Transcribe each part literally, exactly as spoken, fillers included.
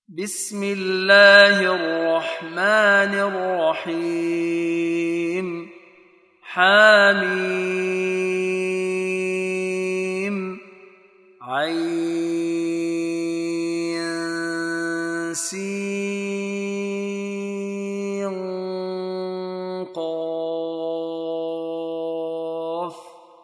بسم الله الرحمن الرحيم حميم عين سين قاف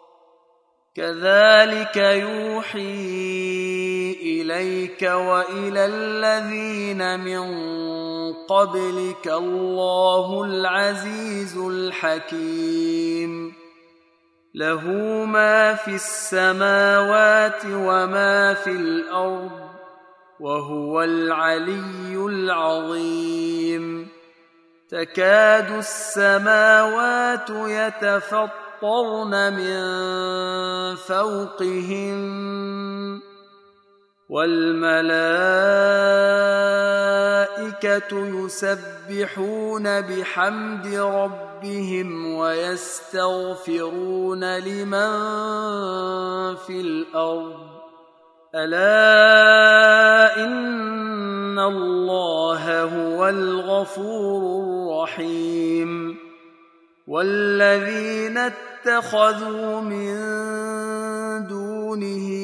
كذلك يوحي إليك وإلى الذين من قبلك الله العزيز الحكيم له ما في السماوات وما في الأرض وهو العلي العظيم تكاد السماوات يتفطرن من فوقهن والملائكة يسبحون بحمد ربهم ويستغفرون لمن في الأرض ألا إن الله هو الغفور الرحيم والذين اتخذوا من دونه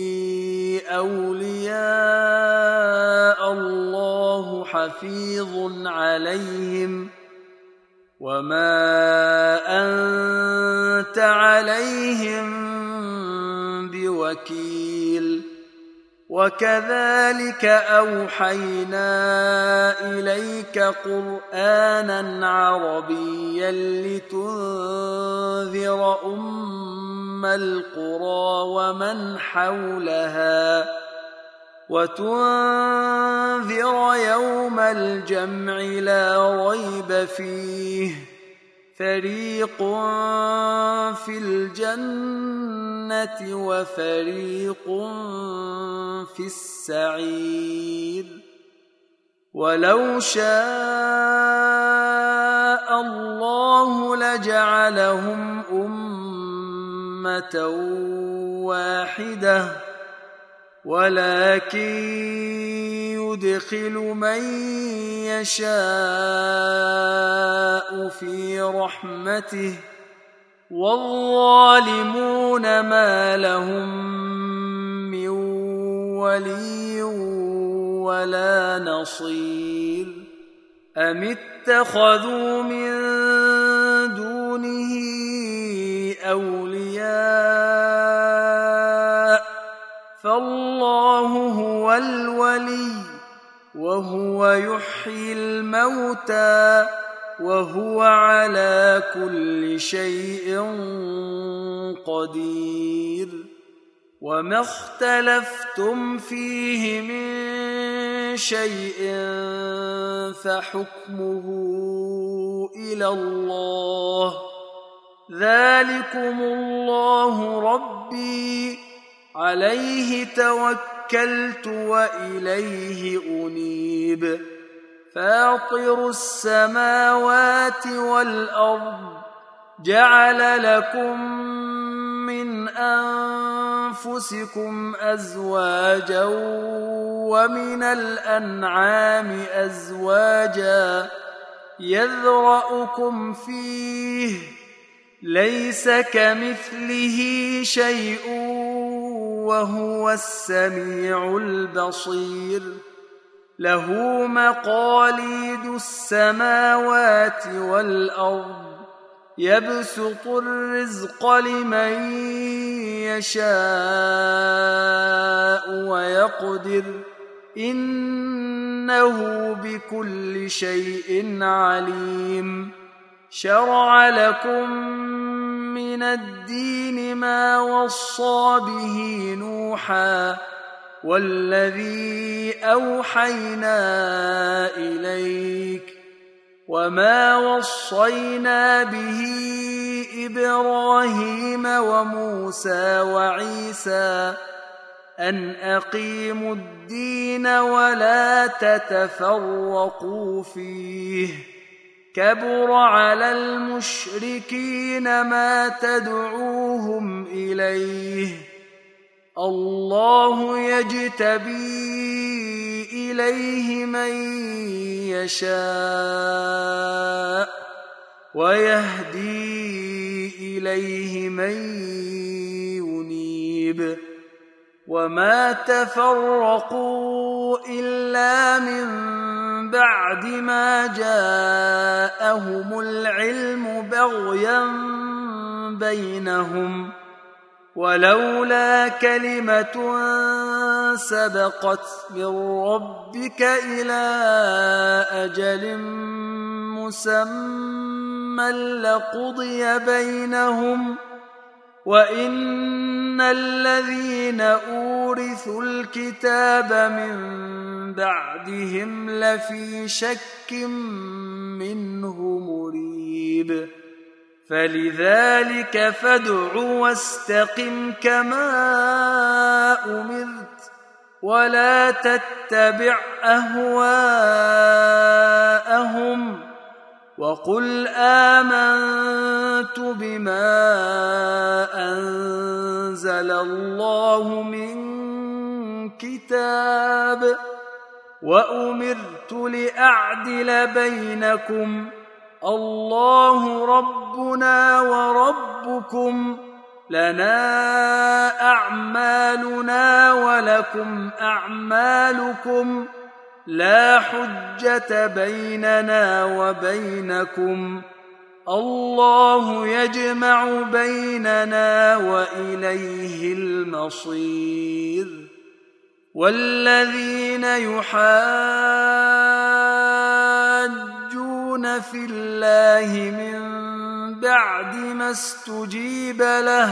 أولياء الله حفيظ عليهم وما أنت عليهم بوكيل وكذلك أوحينا إليك قرآنا عربيا لتنذر أم القرى ومن حولها وتنذر يوم الجمع لا ريب فيه فريق في الجنة وفريق في السعير ولو شاء الله لجعلهم أمة واحدة ولكن يدخل من يشاء في رحمته والظالمون ما لهم من ولي ولا نصير أم اتخذوا من دونه أولياء فالله هو الولي وهو يحيي الموتى وهو على كل شيء قدير وما اختلفتم فيه من شيء فحكمه إلى الله ذلكم الله ربي عليه توكلت وإليه أنيب فاطر السماوات والأرض جعل لكم من أنفسكم أزواجا ومن الأنعام أزواجا يذرأكم فيه ليس كمثله شيء وهو السميع البصير له مقاليد السماوات والأرض يبسط الرزق لمن يشاء ويقدر إنه بكل شيء عليم شرع لكم من الدين ما وصى به نوحا والذي أوحينا إليك وما وصينا به إبراهيم وموسى وعيسى أن أقيموا الدين ولا تتفرقوا فيه كبر على المشركين ما تدعوهم إليه الله يجتبي إليه من يشاء ويهدي إليه من ينيب وما تفرقوا إلا من بعد ما جاءهم العلم بغيا بينهم ولولا كلمة سبقت من ربك إلى أجل مسمى لقضي بينهم وإن الذين أورثوا الكتاب من بعدهم لفي شك منه مريب فلذلك فادع واستقم كما أمرت ولا تتبع أهواءهم وقل آمنت بما أنزل الله من كتاب وأمرت لأعدل بينكم الله ربنا وربكم لنا أعمالنا ولكم أعمالكم لا حجة بيننا وبينكم الله يجمع بيننا وإليه المصير والذين يحاجون في الله من بعد ما استجيب له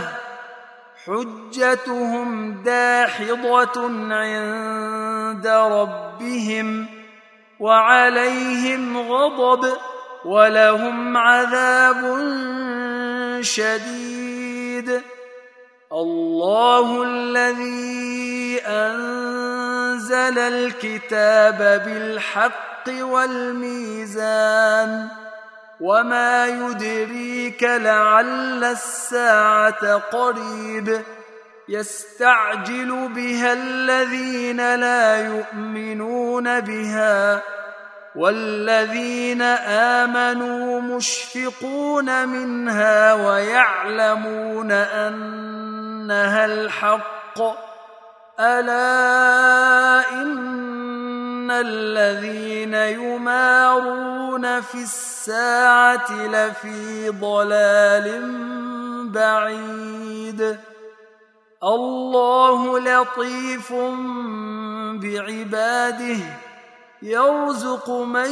حجتهم داحضة عند ربهم وعليهم غضب ولهم عذاب شديد الله الذي أنزل الكتاب بالحق والميزان وما يدريك لعل الساعة قريب يستعجل بها الذين لا يؤمنون بها والذين آمنوا مشفقون منها ويعلمون أنها الحق ألا إن الذين يمارون في الساعة لفي ضلال بعيد الله لطيف بعباده يرزق من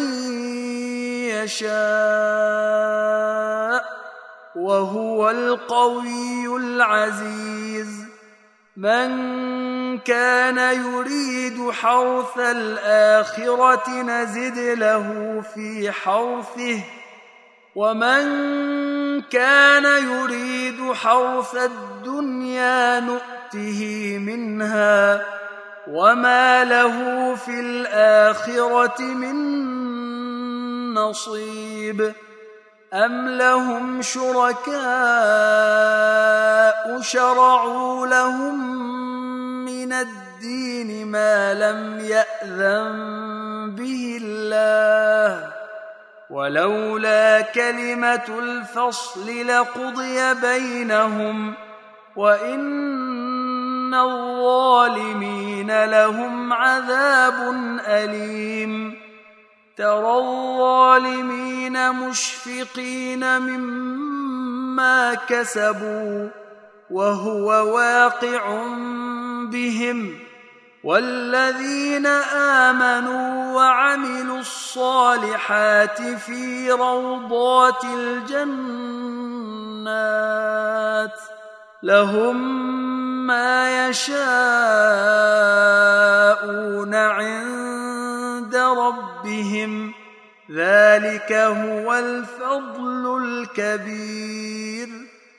يشاء وهو القوي العزيز من كان يريد حرث الآخرة نزد له في حرثه ومن كان يريد حرث الدنيا نؤته منها وما له في الآخرة من نصيب أم لهم شركاء شرعوا لهم من الدين ما لم يأذن به الله ولولا كلمة الفصل لقضي بينهم وإن الظالمين لهم عذاب أليم ترى الظالمين مشفقين مما كسبوا وهو واقع بهم والذين آمنوا وعملوا الصالحات في روضات الجنات لهم ما يشاءون عند ربهم ذلك هو الفضل الكبير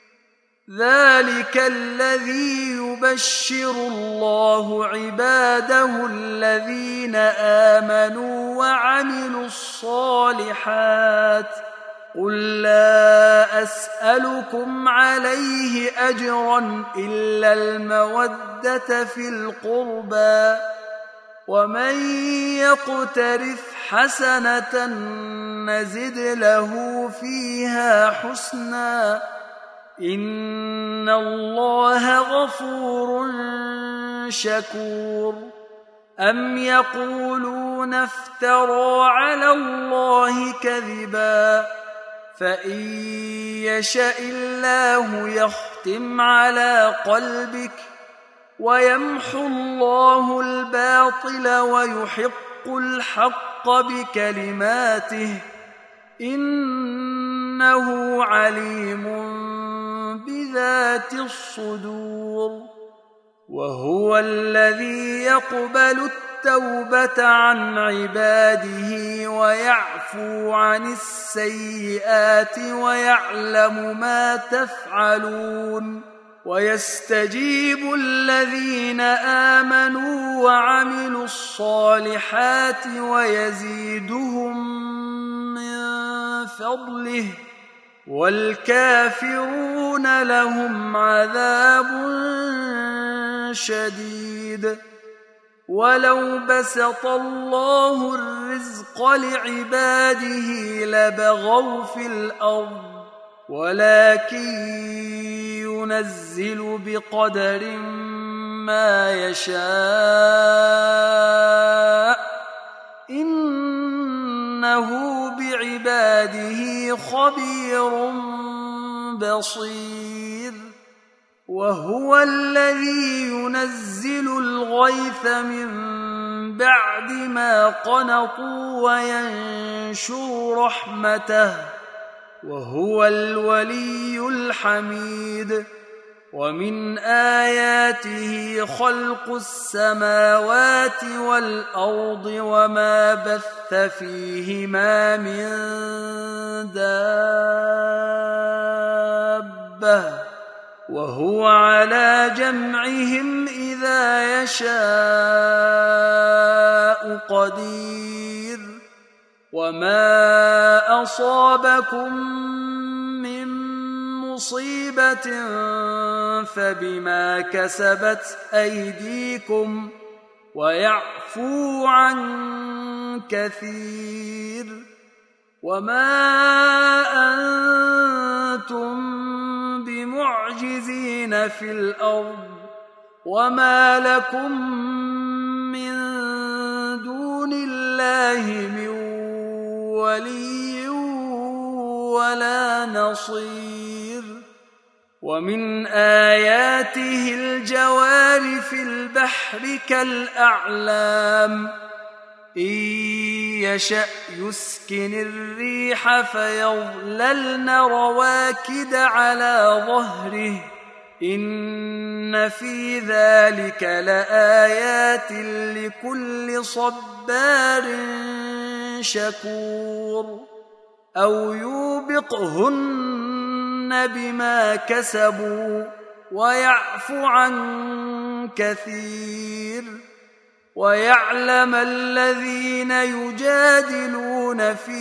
ذلك الذي يبشر الله عباده الذين آمنوا وعملوا الصالحات قل لا أسألكم عليه أجرا إلا المودة في القربى ومن يقترف حسنة نزد له فيها حسنا إن الله غفور شكور أم يقولون افترى على الله كذبا فإن يشأ الله يختم على قلبك ويمحو الله الباطل ويحق الحق بكلماته إنه عليم بذات الصدور وهو الذي يقبل التوبة عن عباده ويعفو عن السيئات ويعلم ما تفعلون ويستجيب الذين آمنوا وعملوا الصالحات ويزيدهم من فضله والكافرون لهم عذاب شديد ولو بسط الله الرزق لعباده لبغوا في الأرض ولكن ينزل بقدر ما يشاء إنه بعباده خبير بصير وهو الذي ينزل الغيث من بعد ما قنطوا وينشر رحمته وهو الولي الحميد ومن آياته خلق السماوات والأرض وما بث فيهما من دابة وهو على جمعهم إذا يشاء قدير وما أصابكم من مصيبة فبما كسبت أيديكم ويعفو عن كثير وما أنتم بمعجزين في الأرض وما لكم من دون الله من ولي ولا نصير ومن آياته الجوار في البحر كالأعلام إن يشأ يسكن الريح فيظللن رواكد على ظهره إن في ذلك لآيات لكل صبار شكور أو يوبقهن بما كسبوا ويعفو عن كثير ويعلم الذين يجادلون في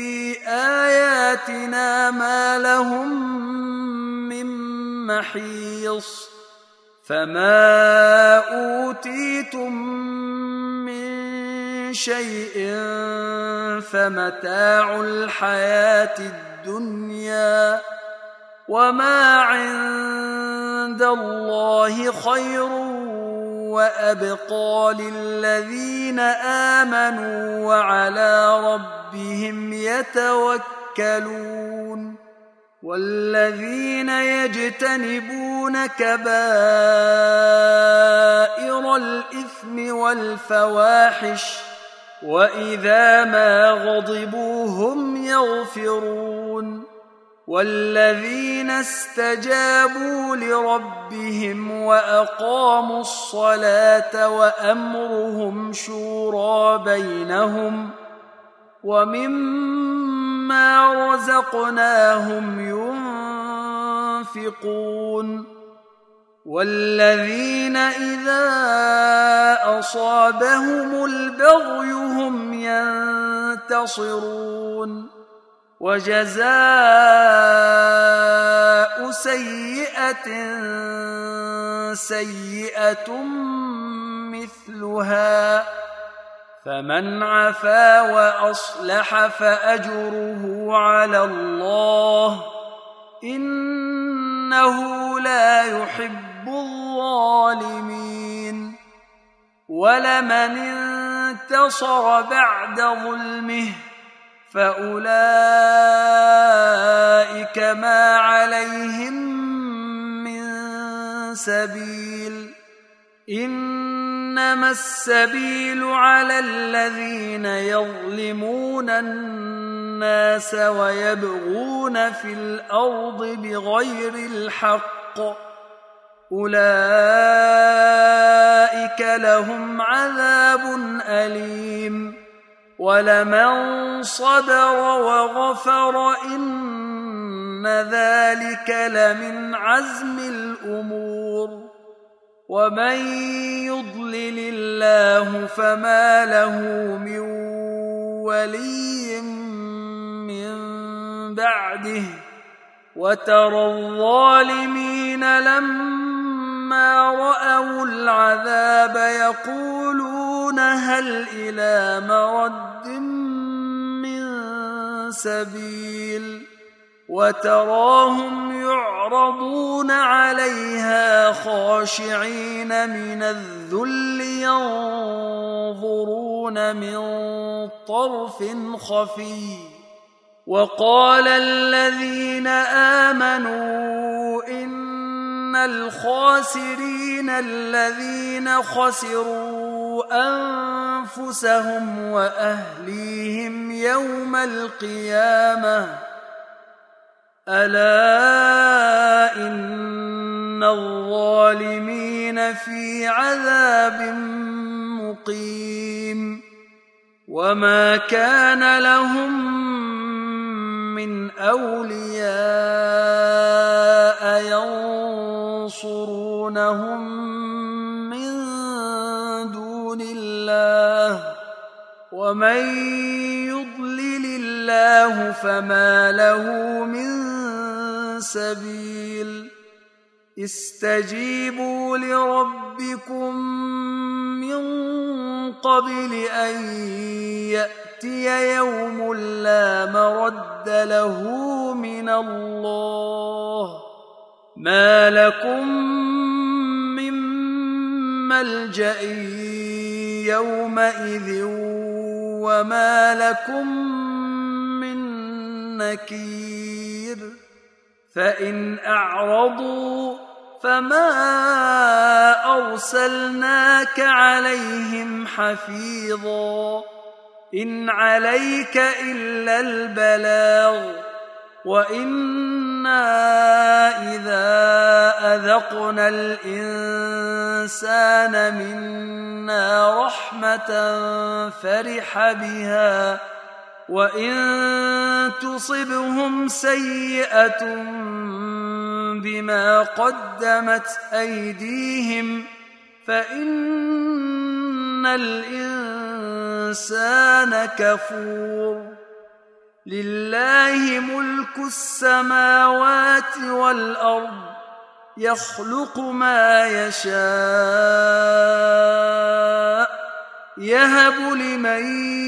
آياتنا ما لهم من محيص فما أوتيتم من شيء فمتاع الحياة الدنيا وما عند الله خير وأبقى للذين آمنوا وعلى ربهم يتوكلون والذين يجتنبون كبائر الإثم والفواحش وإذا ما غضبوا هم يغفرون والذين استجابوا لربهم وأقاموا الصلاة وأمرهم شورى بينهم ومما رزقناهم ينفقون والذين إذا أصابهم البغي هم ينتصرون وجزاء سيئة سيئة مثلها فمن عفا وأصلح فأجره على الله إنه لا يحب الظالمين. ولمن انتصر بعد ظلمه فأولئك ما عليهم من سبيل إنما السبيل على الذين يظلمون الناس ويبغون في الأرض بغير الحق أولئك لهم عذاب أليم. ولمن صبر وغفر إن ذلك لمن عزم الأمور. ومن يضلل الله فما له من ولي من بعده وترى الظالمين لما رأوا العذاب يقولون هل إلى مرد من سبيل وتراهم يعرضون عليها خاشعين من الذل ينظرون من طرف خفي. وقال الذين آمنوا إن الخاسرين الذين خسروا أنفسهم وأهليهم يوم القيامة ألا إن الظالمين في عذاب مقيم. وما كان لهم من أولياء ينصرونهم من دون الله ومن يضلل الله فما له من سبيل. استجيبوا لربكم من قبل أن يأتي يوم لا مرد له من الله ما لكم من ملجأ يومئذ وما لكم من نكير. فإن أعرضوا فما أرسلناك عليهم حفيظا إن عليك إلا البلاغ وإنا إذا أذقنا الإنسان منا رحمة فرح بها وإن تصبهم سيئة بما قدمت أيديهم فإن الإنسان كفور. لله ملك السماوات والأرض يخلق ما يشاء يهب لمن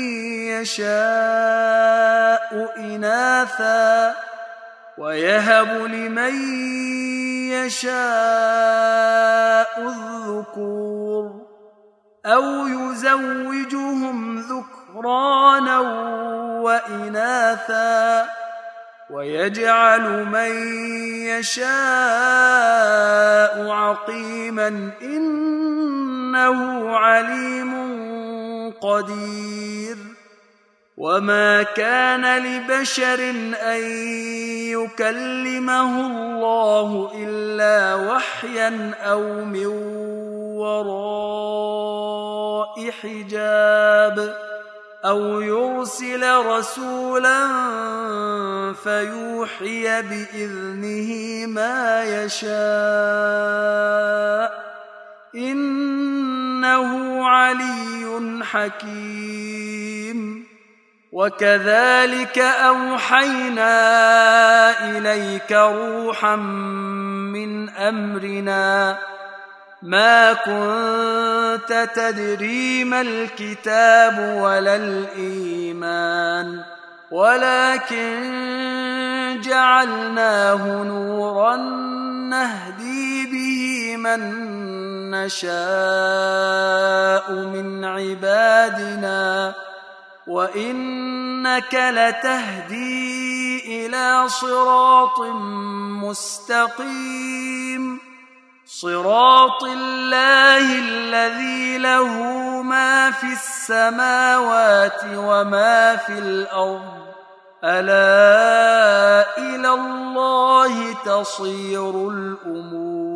يشاء إناثا ويهب لمن يشاء الذكور أو يزوجهم ذكرانا وإناثا ويجعل من يشاء عقيما إنه عليم قدير. وما كان لبشر أن يكلمه الله إلا وحيا أو من وراء حجاب أو يرسل رسولا فيوحي بإذنه ما يشاء إنه علي حكيم. وكذلك أوحينا إليك روحا من أمرنا ما كنت تدري ما الكتاب ولا الإيمان ولكن جعلناه نورا نهدي به من نشاء من عبادنا وإنك لتهدي إلى صراط مستقيم صراط الله الذي له ما في السماوات وما في الأرض ألا إلى الله تصير الأمور